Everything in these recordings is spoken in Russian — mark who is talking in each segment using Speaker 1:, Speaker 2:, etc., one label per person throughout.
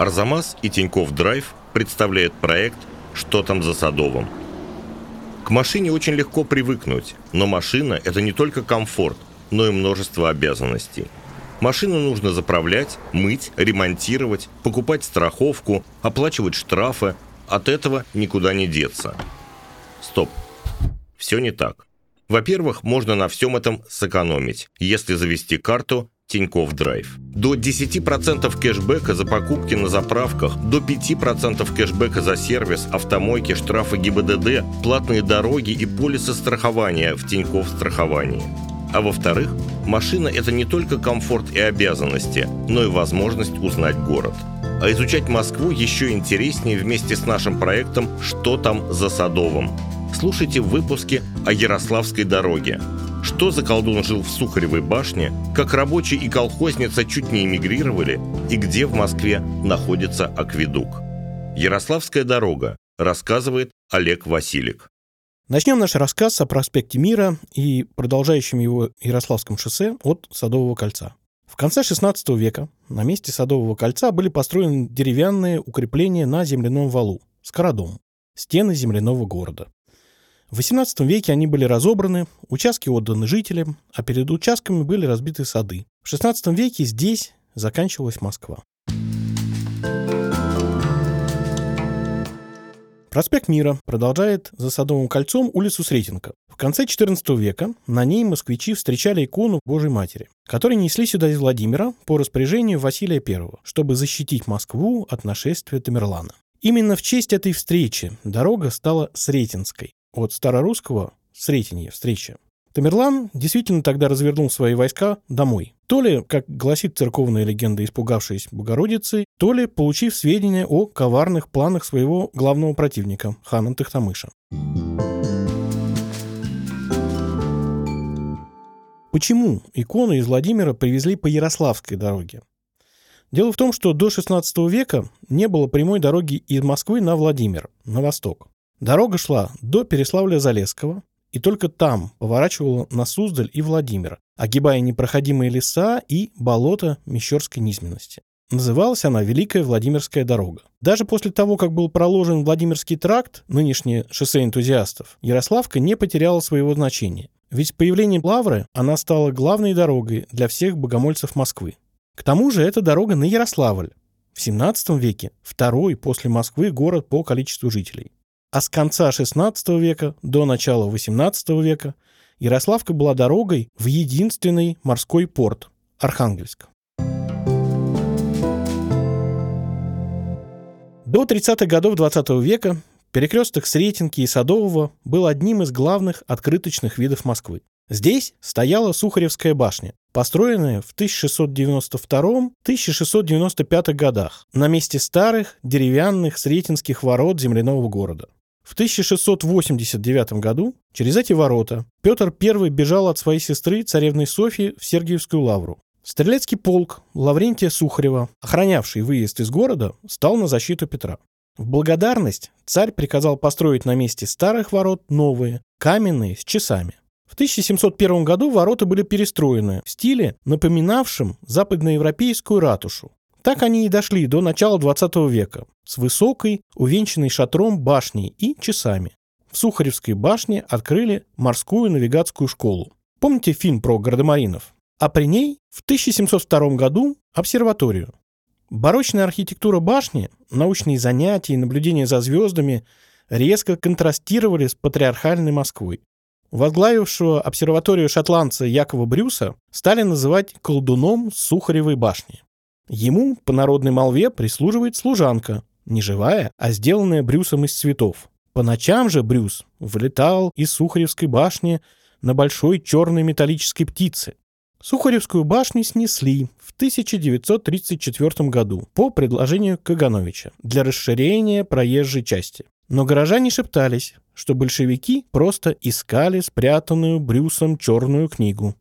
Speaker 1: Арзамас и Тинькофф Драйв представляет проект «Что там за Садовым?». К машине очень легко привыкнуть, но машина – это не только комфорт, но и множество обязанностей. Машину нужно заправлять, мыть, ремонтировать, покупать страховку, оплачивать штрафы. От этого никуда не деться. Стоп. Все не так. Во-первых, можно на всем этом сэкономить, если завести карту Тинькофф Драйв. До 10% кэшбэка за покупки на заправках, до 5% кэшбэка за сервис, автомойки, штрафы ГИБДД, платные дороги и полисы страхования в Тинькофф страховании. А во-вторых, машина – это не только комфорт и обязанности, но и возможность узнать город. А изучать Москву еще интереснее вместе с нашим проектом «Что там за Садовым?». Слушайте в выпуске о Ярославской дороге. Что за колдун жил в Сухаревой башне, как рабочий и колхозница чуть не эмигрировали и где в Москве находится акведук. Ярославская дорога, рассказывает Олег Василик.
Speaker 2: Начнем наш рассказ о проспекте Мира и продолжающем его Ярославском шоссе от Садового кольца. В конце XVI века на месте Садового кольца были построены деревянные укрепления на земляном валу, скородом, стены земляного города. В XVIII веке они были разобраны, участки отданы жителям, а перед участками были разбиты сады. В XVI веке здесь заканчивалась Москва. Проспект Мира продолжает за Садовым кольцом улицу Сретенка. В конце XIV века на ней москвичи встречали икону Божьей Матери, которую несли сюда из Владимира по распоряжению Василия I, чтобы защитить Москву от нашествия Тамерлана. Именно в честь этой встречи дорога стала Сретенской. От старорусского «сретенье» — встреча. Тамерлан действительно тогда развернул свои войска домой. То ли, как гласит церковная легенда, испугавшись Богородицы, то ли получив сведения о коварных планах своего главного противника, хана Тохтамыша. Почему икону из Владимира привезли по Ярославской дороге? Дело в том, что до XVI века не было прямой дороги из Москвы на Владимир, на восток. Дорога шла до Переславля-Залесского и только там поворачивала на Суздаль и Владимир, огибая непроходимые леса и болота Мещерской низменности. Называлась она Великая Владимирская дорога. Даже после того, как был проложен Владимирский тракт, нынешнее шоссе энтузиастов, Ярославка не потеряла своего значения. Ведь с появлением Лавры она стала главной дорогой для всех богомольцев Москвы. К тому же это дорога на Ярославль. В XVII веке второй после Москвы город по количеству жителей. А с конца XVI века до начала XVIII века Ярославка была дорогой в единственный морской порт – Архангельск. До 30-х годов XX века перекресток Сретенки и Садового был одним из главных открыточных видов Москвы. Здесь стояла Сухаревская башня, построенная в 1692-1695 годах на месте старых деревянных сретенских ворот земляного города. В 1689 году через эти ворота Петр I бежал от своей сестры, царевны Софьи, в Сергиевскую лавру. Стрелецкий полк Лаврентия Сухарева, охранявший выезд из города, стал на защиту Петра. В благодарность царь приказал построить на месте старых ворот новые, каменные, с часами. В 1701 году ворота были перестроены в стиле, напоминавшем западноевропейскую ратушу. Так они и дошли до начала XX века, с высокой, увенчанной шатром башней и часами. В Сухаревской башне открыли морскую навигатскую школу. Помните фильм про гардемаринов? А при ней в 1702 году обсерваторию. Барочная архитектура башни, научные занятия и наблюдения за звездами резко контрастировали с патриархальной Москвой. Возглавившего обсерваторию шотландца Якова Брюса стали называть колдуном Сухаревой башни. Ему, по народной молве, прислуживает служанка, не живая, а сделанная Брюсом из цветов. По ночам же Брюс вылетал из Сухаревской башни на большой черной металлической птице. Сухаревскую башню снесли в 1934 году по предложению Кагановича для расширения проезжей части. Но горожане шептались, что большевики просто искали спрятанную Брюсом черную книгу.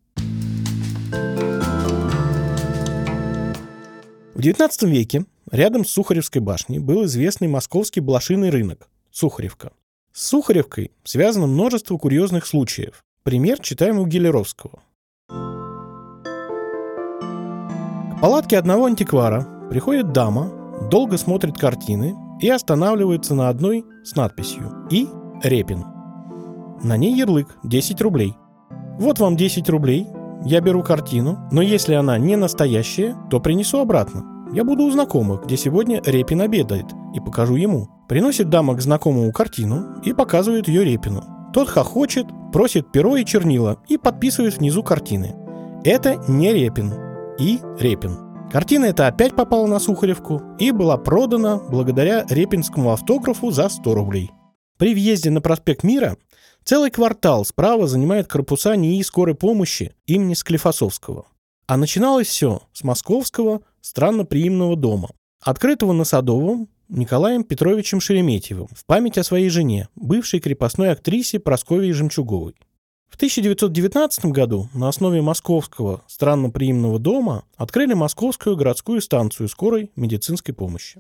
Speaker 2: В XIX веке рядом с Сухаревской башней был известный московский блошиный рынок – Сухаревка. С Сухаревкой связано множество курьезных случаев. Пример читаем у Гелеровского. К палатке одного антиквара приходит дама, долго смотрит картины и останавливается на одной с надписью «И. Репин». На ней ярлык 10 рублей. Вот вам 10 рублей, я беру картину, но если она не настоящая, то принесу обратно. Я буду у знакомых, где сегодня Репин обедает, и покажу ему. Приносит дама к знакомому картину и показывает ее Репину. Тот хохочет, просит перо и чернила и подписывает внизу картины. Это не Репин. И. Репин. Картина эта опять попала на Сухаревку и была продана благодаря репинскому автографу за 100 рублей. При въезде на проспект Мира целый квартал справа занимает корпуса НИИ скорой помощи имени Склифосовского. А начиналось все с московского странноприимного дома, открытого на Садовом Николаем Петровичем Шереметьевым в память о своей жене, бывшей крепостной актрисе Прасковье Жемчуговой. В 1919 году на основе московского странноприимного дома открыли Московскую городскую станцию скорой медицинской помощи.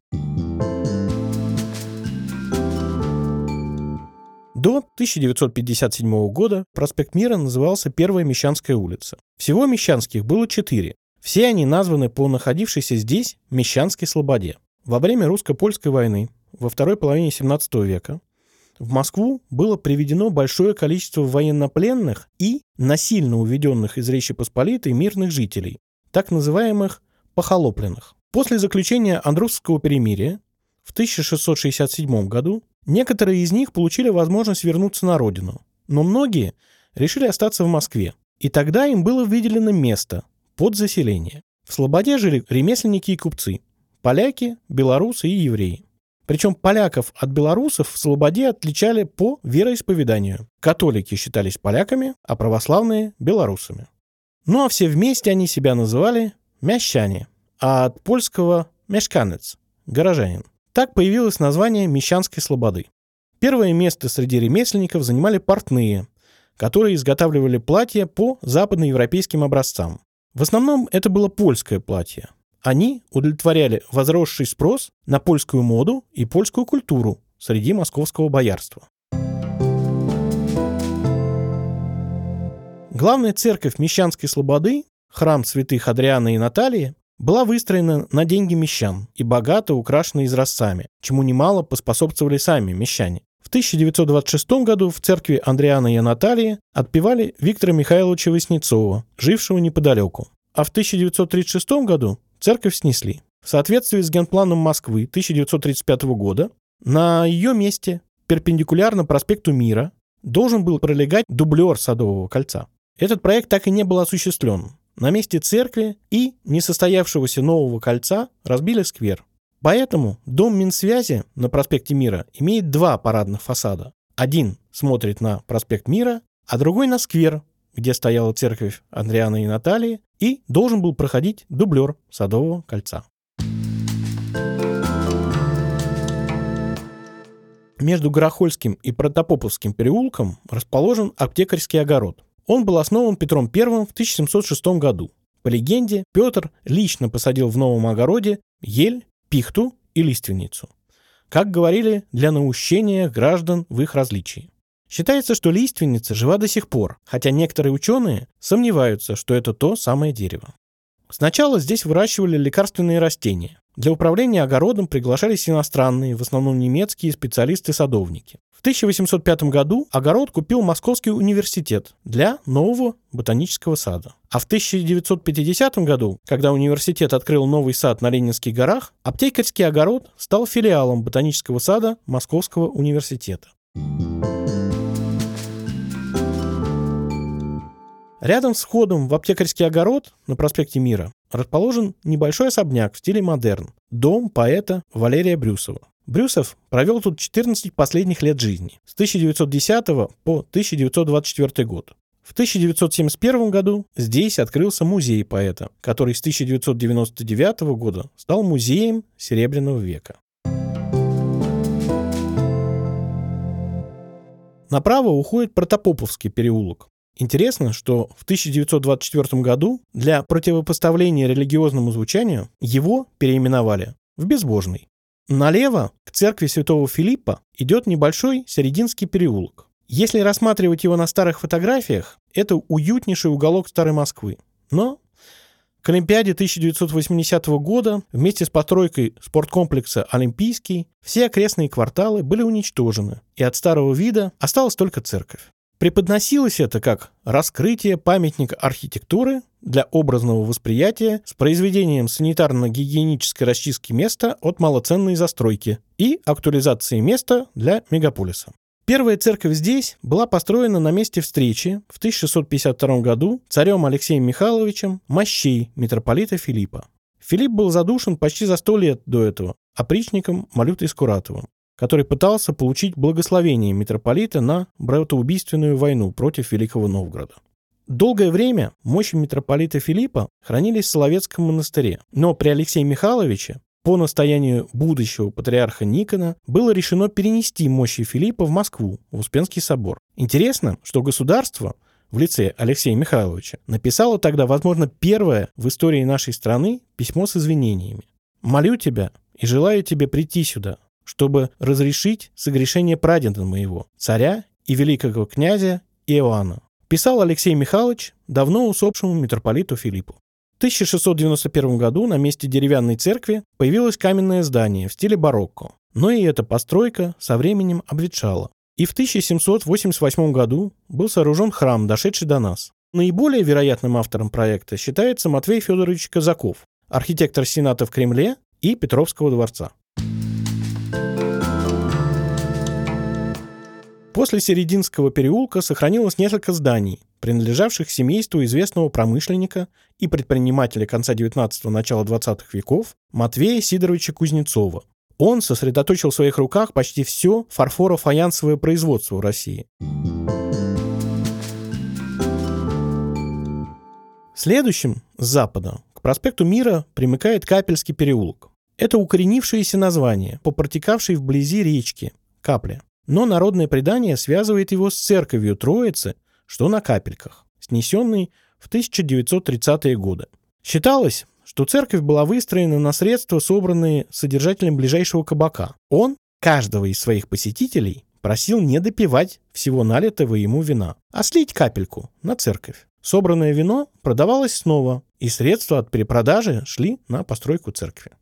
Speaker 2: До 1957 года проспект Мира назывался Первая Мещанская улица. Всего Мещанских было 4. Все они названы по находившейся здесь Мещанской слободе. Во время русско-польской войны во второй половине XVII века в Москву было приведено большое количество военнопленных и насильно уведенных из Речи Посполитой мирных жителей, так называемых похолопленных. После заключения Андрусского перемирия в 1667 году некоторые из них получили возможность вернуться на родину, но многие решили остаться в Москве, и тогда им было выделено место под заселение. В слободе жили ремесленники и купцы, поляки, белорусы и евреи. Причем поляков от белорусов в слободе отличали по вероисповеданию. Католики считались поляками, а православные – белорусами. Ну а все вместе они себя называли «мящане», а от польского «мешканец» – горожанин. Так появилось название Мещанской слободы. Первое место среди ремесленников занимали портные, которые изготавливали платья по западноевропейским образцам. В основном это было польское платье. Они удовлетворяли возросший спрос на польскую моду и польскую культуру среди московского боярства. Главная церковь Мещанской слободы, храм святых Адриана и Наталии, была выстроена на деньги мещан и богато украшена изразцами, чему немало поспособствовали сами мещане. В 1926 году в церкви Адриана и Наталии отпевали Виктора Михайловича Васнецова, жившего неподалеку. А в 1936 году церковь снесли. В соответствии с генпланом Москвы 1935 года на ее месте, перпендикулярно проспекту Мира, должен был пролегать дублер Садового кольца. Этот проект так и не был осуществлен. На месте церкви и несостоявшегося нового кольца разбили сквер. Поэтому дом Минсвязи на проспекте Мира имеет 2 парадных фасада. Один смотрит на проспект Мира, а другой на сквер, где стояла церковь Адриана и Наталии, и должен был проходить дублер Садового кольца. Между Горохольским и Протопоповским переулком расположен аптекарский огород. Он был основан Петром I в 1706 году. По легенде, Петр лично посадил в новом огороде ель, пихту и лиственницу. Как говорили, для наущения граждан в их различии. Считается, что лиственница жива до сих пор, хотя некоторые ученые сомневаются, что это то самое дерево. Сначала здесь выращивали лекарственные растения. Для управления огородом приглашались иностранные, в основном немецкие специалисты-садовники. В 1805 году огород купил Московский университет для нового ботанического сада. А в 1950 году, когда университет открыл новый сад на Ленинских горах, аптекарский огород стал филиалом ботанического сада Московского университета. Рядом с входом в аптекарский огород на проспекте Мира расположен небольшой особняк в стиле модерн – дом поэта Валерия Брюсова. Брюсов провел тут 14 последних лет жизни, с 1910 по 1924 год. В 1971 году здесь открылся музей поэта, который с 1999 года стал музеем Серебряного века. Направо уходит Протопоповский переулок. Интересно, что в 1924 году для противопоставления религиозному звучанию его переименовали в Безбожный. Налево к церкви Святого Филиппа идет небольшой Серединский переулок. Если рассматривать его на старых фотографиях, это уютнейший уголок старой Москвы. Но К Олимпиаде 1980 года вместе с постройкой спорткомплекса «Олимпийский» все окрестные кварталы были уничтожены, и от старого вида осталась только церковь. Преподносилось это как раскрытие памятника архитектуры для образного восприятия с произведением санитарно-гигиенической расчистки места от малоценной застройки и актуализации места для мегаполиса. Первая церковь здесь была построена на месте встречи в 1652 году царем Алексеем Михайловичем мощей митрополита Филиппа. Филипп был задушен почти за 100 лет до этого опричником Малютой Скуратовым, который пытался получить благословение митрополита на братоубийственную войну против Великого Новгорода. Долгое время мощи митрополита Филиппа хранились в Соловецком монастыре, но при Алексее Михайловиче по настоянию будущего патриарха Никона было решено перенести мощи Филиппа в Москву, в Успенский собор. Интересно, что государство в лице Алексея Михайловича написало тогда, возможно, первое в истории нашей страны письмо с извинениями. «Молю тебя и желаю тебе прийти сюда, чтобы разрешить согрешение прадеда моего, царя и великого князя Иоанна», писал Алексей Михайлович давно усопшему митрополиту Филиппу. В 1691 году на месте деревянной церкви появилось каменное здание в стиле барокко, но и эта постройка со временем обветшала. И в 1788 году был сооружен храм, дошедший до нас. Наиболее вероятным автором проекта считается Матвей Федорович Казаков, архитектор Сената в Кремле и Петровского дворца. После Серединского переулка сохранилось несколько зданий, принадлежавших семейству известного промышленника и предпринимателя конца XIX – начала XX веков Матвея Сидоровича Кузнецова. Он сосредоточил в своих руках почти все фарфоро-фаянсовое производство в России. Следующим с запада к проспекту Мира примыкает Капельский переулок. Это укоренившееся название по протекавшей вблизи речки Капля. Но народное предание связывает его с церковью Троицы, что на Капельках, снесенной в 1930-е годы. Считалось, что церковь была выстроена на средства, собранные содержателем ближайшего кабака. Он каждого из своих посетителей просил не допивать всего налитого ему вина, а слить капельку на церковь. Собранное вино продавалось снова, и средства от перепродажи шли на постройку церкви.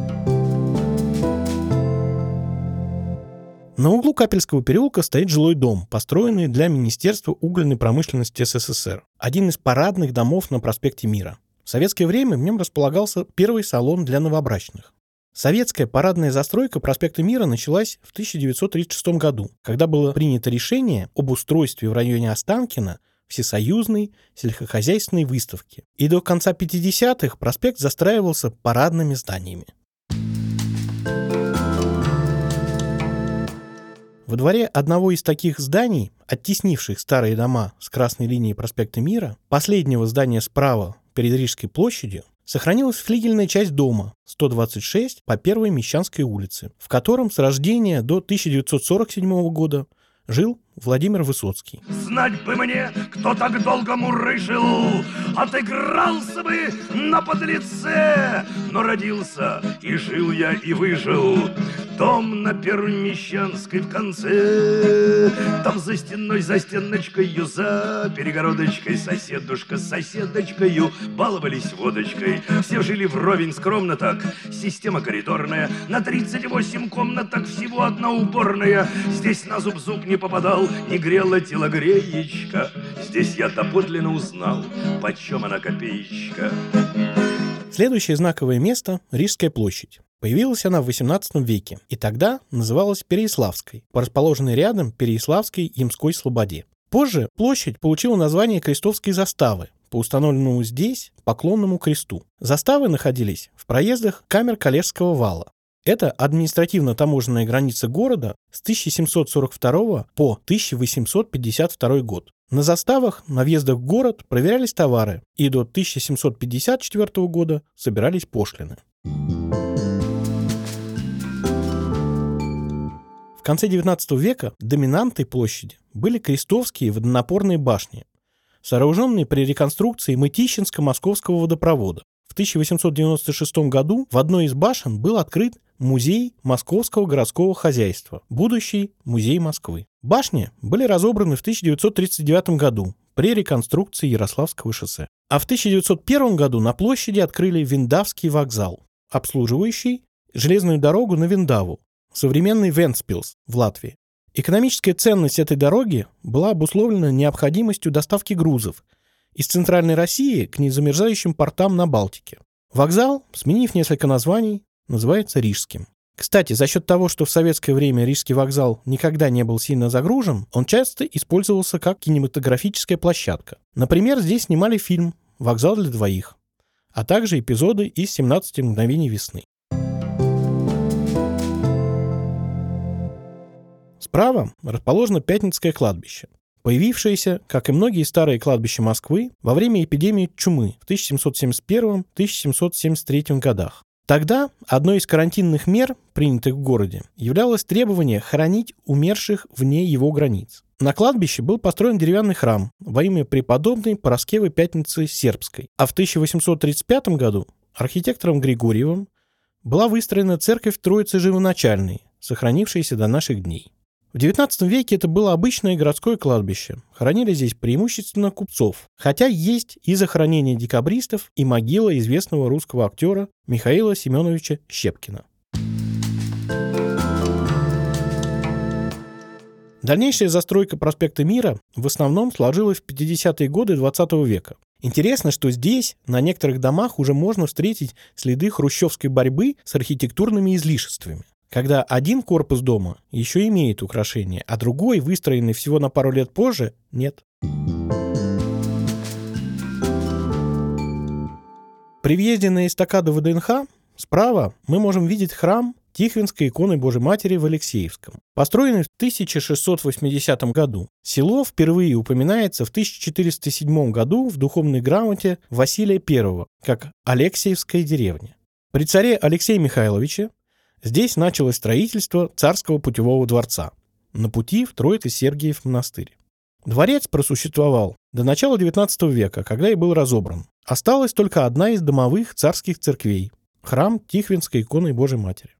Speaker 2: На углу Капельского переулка стоит жилой дом, построенный для Министерства угольной промышленности СССР. Один из парадных домов на проспекте Мира. В советское время в нем располагался первый салон для новобрачных. Советская парадная застройка проспекта Мира началась в 1936 году, когда было принято решение об устройстве в районе Останкино всесоюзной сельскохозяйственной выставки. И до конца 50-х проспект застраивался парадными зданиями. Во дворе одного из таких зданий, оттеснивших старые дома с красной линии проспекта Мира, последнего здания справа перед Рижской площадью, сохранилась флигельная часть дома 126 по Первой Мещанской улице, в котором с рождения до 1947 года жил Владимир Высоцкий.
Speaker 3: Знать бы мне, кто так долго мурыжил, отыгрался бы на подлеце, но родился, и жил я, и выжил. Дом на Первой Мещанской в конце, там за стеной, за стеночкою, за перегородочкой соседушка с соседочкою баловались водочкой. Все жили вровень скромно так, система коридорная, на 38 комнатах всего одна уборная. Здесь на зуб не попадал, не грела телогреечка. Здесь я доподлинно узнал, почем она копеечка.
Speaker 2: Следующее знаковое место – Рижская площадь. Появилась она в XVIII веке, и тогда называлась Переяславской, по расположенной рядом Переяславской и Ямской слободе. Позже площадь получила название Крестовской заставы, по установленному здесь поклонному кресту. Заставы находились в проездах камер Коллежского вала. Это административно-таможенная граница города с 1742 по 1852 год. На заставах на въездах в город проверялись товары, и до 1754 года собирались пошлины. В конце XIX века доминантой площади были крестовские водонапорные башни, сооруженные при реконструкции Мытищинско-Московского водопровода. В 1896 году в одной из башен был открыт музей Московского городского хозяйства, будущий музей Москвы. Башни были разобраны в 1939 году при реконструкции Ярославского шоссе. А в 1901 году на площади открыли Виндавский вокзал, обслуживающий железную дорогу на Виндаву, современный Вентспилс в Латвии. Экономическая ценность этой дороги была обусловлена необходимостью доставки грузов из Центральной России к незамерзающим портам на Балтике. Вокзал, сменив несколько названий, называется Рижским. Кстати, за счет того, что в советское время Рижский вокзал никогда не был сильно загружен, он часто использовался как кинематографическая площадка. Например, здесь снимали фильм «Вокзал для двоих», а также эпизоды из «17 мгновений весны». Справа расположено Пятницкое кладбище, появившееся, как и многие старые кладбища Москвы, во время эпидемии чумы в 1771-1773 годах. Тогда одной из карантинных мер, принятых в городе, являлось требование хоронить умерших вне его границ. На кладбище был построен деревянный храм во имя преподобной Параскевы Пятницы Сербской, а в 1835 году архитектором Григорьевым была выстроена церковь Троицы Живоначальной, сохранившаяся до наших дней. В XIX веке это было обычное городское кладбище. Хоронили здесь преимущественно купцов, хотя есть и захоронение декабристов, и могила известного русского актера Михаила Семеновича Щепкина. Дальнейшая застройка проспекта Мира в основном сложилась в 50-е годы XX века. Интересно, что здесь, на некоторых домах, уже можно встретить следы хрущевской борьбы с архитектурными излишествами, когда один корпус дома еще имеет украшения, а другой, выстроенный всего на пару лет позже, нет. При въезде на эстакаду ВДНХ справа мы можем видеть храм Тихвинской иконы Божией Матери в Алексеевском, построенный в 1680 году. Село впервые упоминается в 1407 году в духовной грамоте Василия I как Алексеевская деревня. При царе Алексее Михайловиче здесь началось строительство царского путевого дворца на пути в Троице-Сергиев монастырь. Дворец просуществовал до начала XIX века, когда и был разобран. Осталась только одна из домовых царских церквей – храм Тихвинской иконы Божией Матери.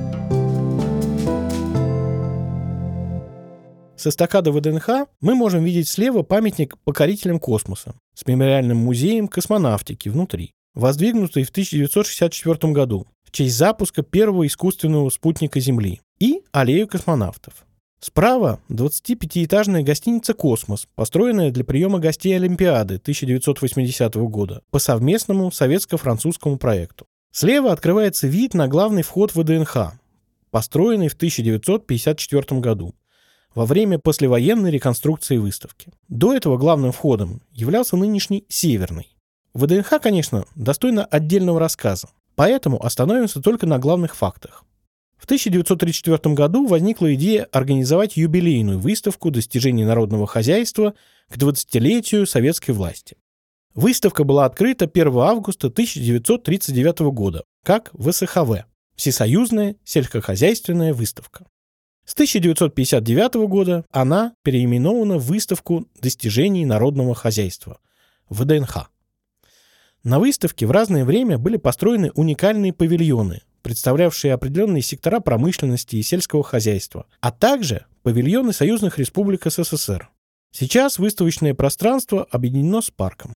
Speaker 2: С эстакады ВДНХ мы можем видеть слева памятник покорителям космоса с мемориальным музеем космонавтики внутри, воздвигнутый в 1964 году в честь запуска первого искусственного спутника Земли, и аллею космонавтов. Справа 25-этажная гостиница «Космос», построенная для приема гостей Олимпиады 1980 года по совместному советско-французскому проекту. Слева открывается вид на главный вход в ВДНХ, построенный в 1954 году, во время послевоенной реконструкции выставки. До этого главным входом являлся нынешний Северный. ВДНХ, конечно, достойно отдельного рассказа, поэтому остановимся только на главных фактах. В 1934 году возникла идея организовать юбилейную выставку достижений народного хозяйства к 20-летию советской власти. Выставка была открыта 1 августа 1939 года как ВСХВ – Всесоюзная сельскохозяйственная выставка. С 1959 года она переименована в выставку достижений народного хозяйства – ВДНХ. На выставке в разное время были построены уникальные павильоны, представлявшие определенные сектора промышленности и сельского хозяйства, а также павильоны союзных республик СССР. Сейчас выставочное пространство объединено с парком.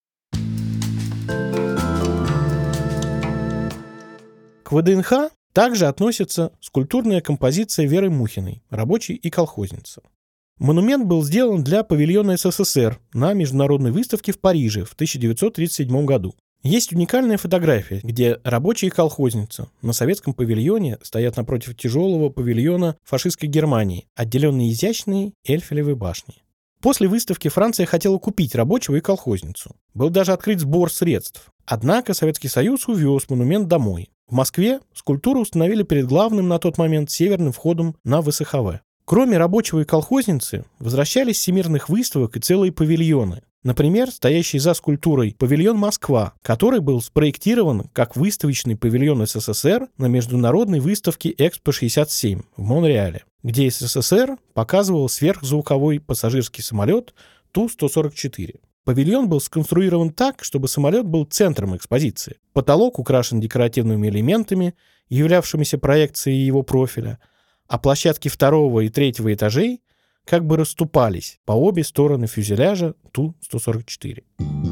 Speaker 2: К ВДНХ также относится скульптурная композиция Веры Мухиной «Рабочий и колхозница». Монумент был сделан для павильона СССР на международной выставке в Париже в 1937 году. Есть уникальная фотография, где рабочий и колхозница на советском павильоне стоят напротив тяжелого павильона фашистской Германии, отделенные изящной Эльфелевой башней. После выставки Франция хотела купить рабочего и колхозницу. Был даже открыт сбор средств. Однако Советский Союз увез монумент домой. В Москве скульптуру установили перед главным на тот момент северным входом на ВСХВ. Кроме рабочего и колхозницы, возвращались с всемирных выставок и целые павильоны. Например, стоящий за скульптурой павильон «Москва», который был спроектирован как выставочный павильон СССР на международной выставке Экспо-67 в Монреале, где СССР показывал сверхзвуковой пассажирский самолет Ту-144. Павильон был сконструирован так, чтобы самолет был центром экспозиции. Потолок украшен декоративными элементами, являвшимися проекцией его профиля, а площадки 2 и 3 этажей как бы расступались по обе стороны фюзеляжа Ту-144.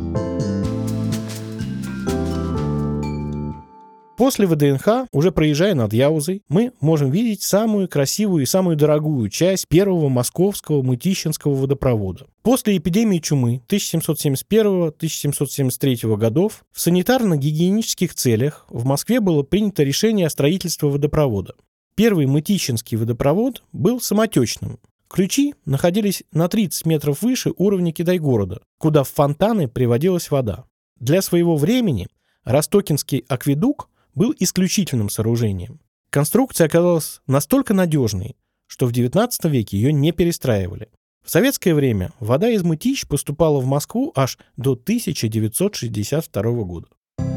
Speaker 2: После ВДНХ, уже проезжая над Яузой, мы можем видеть самую красивую и самую дорогую часть первого московского Мытищинского водопровода. После эпидемии чумы 1771-1773 годов в санитарно-гигиенических целях в Москве было принято решение о строительстве водопровода. Первый Мытищинский водопровод был самотечным. Ключи находились на 30 метров выше уровня Китай-города, куда в фонтаны приводилась вода. Для своего времени Ростокинский акведук был исключительным сооружением. Конструкция оказалась настолько надежной, что в XIX веке ее не перестраивали. В советское время вода из Мытищ поступала в Москву аж до 1962 года.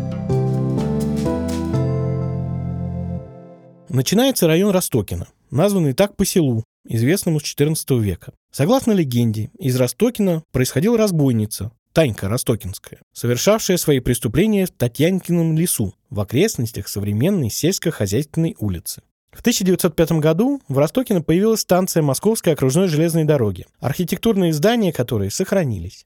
Speaker 2: Начинается район Ростокино, названный так по селу, известному с XIV века. Согласно легенде, из Ростокина происходила разбойница, Танька Ростокинская, совершавшая свои преступления в Татьянкином лесу в окрестностях современной сельскохозяйственной улицы. В 1905 году в Ростокино появилась станция Московской окружной железной дороги, архитектурные здания которой сохранились.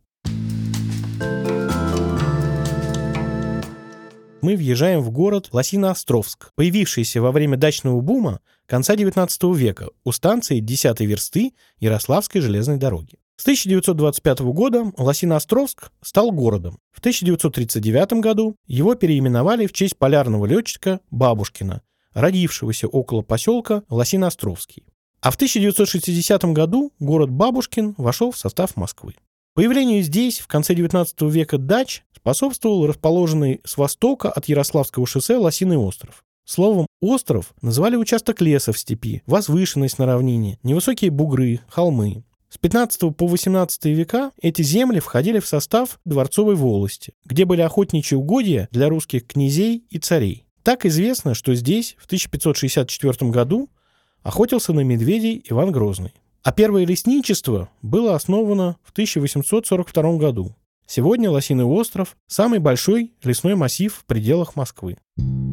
Speaker 2: Мы въезжаем в город Лосино-Островск, появившийся во время дачного бума конца XIX века у станции 10-й версты Ярославской железной дороги. С 1925 года Лосино-Островск стал городом. В 1939 году его переименовали в честь полярного летчика Бабушкина, родившегося около поселка Лосино-Островский. А в 1960 году город Бабушкин вошел в состав Москвы. Появлению здесь в конце XIX века дач способствовал расположенный с востока от Ярославского шоссе Лосиный остров. Словом, остров называли участок леса в степи, возвышенность на равнине, невысокие бугры, холмы. С 15 по 18 века эти земли входили в состав Дворцовой волости, где были охотничьи угодья для русских князей и царей. Так известно, что здесь в 1564 году охотился на медведей Иван Грозный. А первое лесничество было основано в 1842 году. Сегодня Лосиный остров – самый большой лесной массив в пределах Москвы.